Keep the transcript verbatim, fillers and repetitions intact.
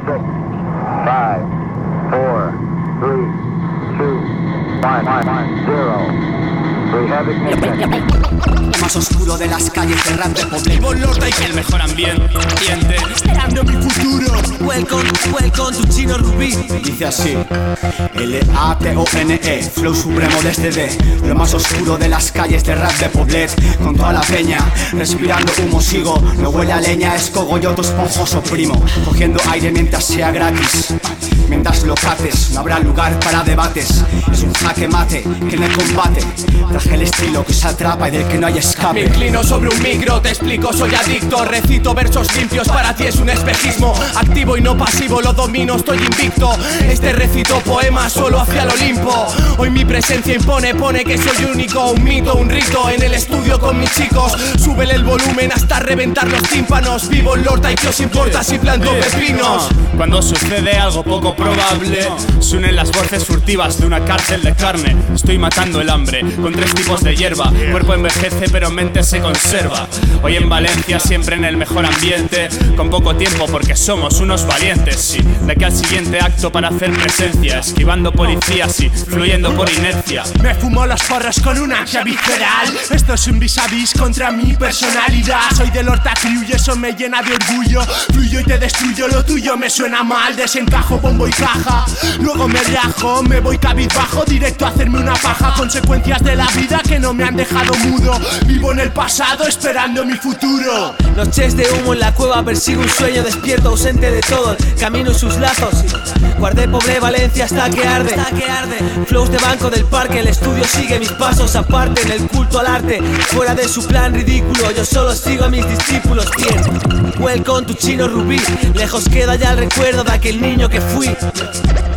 six, five, four, three, two, one, one, zero. We have ignition. Lo más oscuro de las calles de rap de Poblet. Vivo Lorda y el mejor ambiente, esperando mi futuro. Welcome, welcome to Chino Rubí. Dice así: L A T O N E, flow supremo desde D. Lo más oscuro de las calles de rap de Poblet. Con toda la peña, respirando humo sigo. No huele a leña, es cogolloto esponjoso primo. Cogiendo aire mientras sea gratis. Mientras lo cates, no habrá lugar para debates. Es un jaque mate que en el combate traje el estilo que se atrapa y del que no hay escape. Me inclino sobre un micro, te explico, soy adicto. Recito versos limpios, para ti es un espejismo. Activo y no pasivo, lo domino, estoy invicto. Este recito poemas solo hacia el Olimpo. Hoy mi presencia impone, pone que soy único. Un mito, un rito, en el estudio con mis chicos. Súbele el volumen hasta reventar los tímpanos. Vivo en Lorda y ¿qué os importa si planto pepinos? Cuando sucede algo poco probable, se unen las voces furtivas de una cárcel de carne. Estoy matando el hambre con tres tipos de hierba. Cuerpo envejece pero mente se conserva. Hoy en Valencia siempre en el mejor ambiente. Con poco tiempo porque somos unos valientes, sí. De aquí al siguiente acto para hacer presencia. Esquivando policías y fluyendo por inercia. Me fumo los porros con una ansia visceral. Esto es un vis a vis contra mi personalidad. Soy del Horta Crew y eso me llena de orgullo. Fluyo y te destruyo, lo tuyo me suena mal. Desencajo, bombo y caja. Luego me rajo, me voy cabizbajo. Directo a hacerme una paja. Consecuencias de la vida que no me han dejado mudo. Vivo en el pasado esperando mi futuro. Noches de humo en la cueva, persigo un sueño. Despierto ausente de todo, camino y sus lazos. Guardé pobre Valencia hasta que arde. Flows de banco del parque, el estudio sigue mis pasos. Aparte en el culto al arte, fuera de su plan ridículo. Yo solo sigo a mis discípulos. Bien, welcome to Chino Rubí. Lejos queda ya el recuerdo de aquel niño que fui.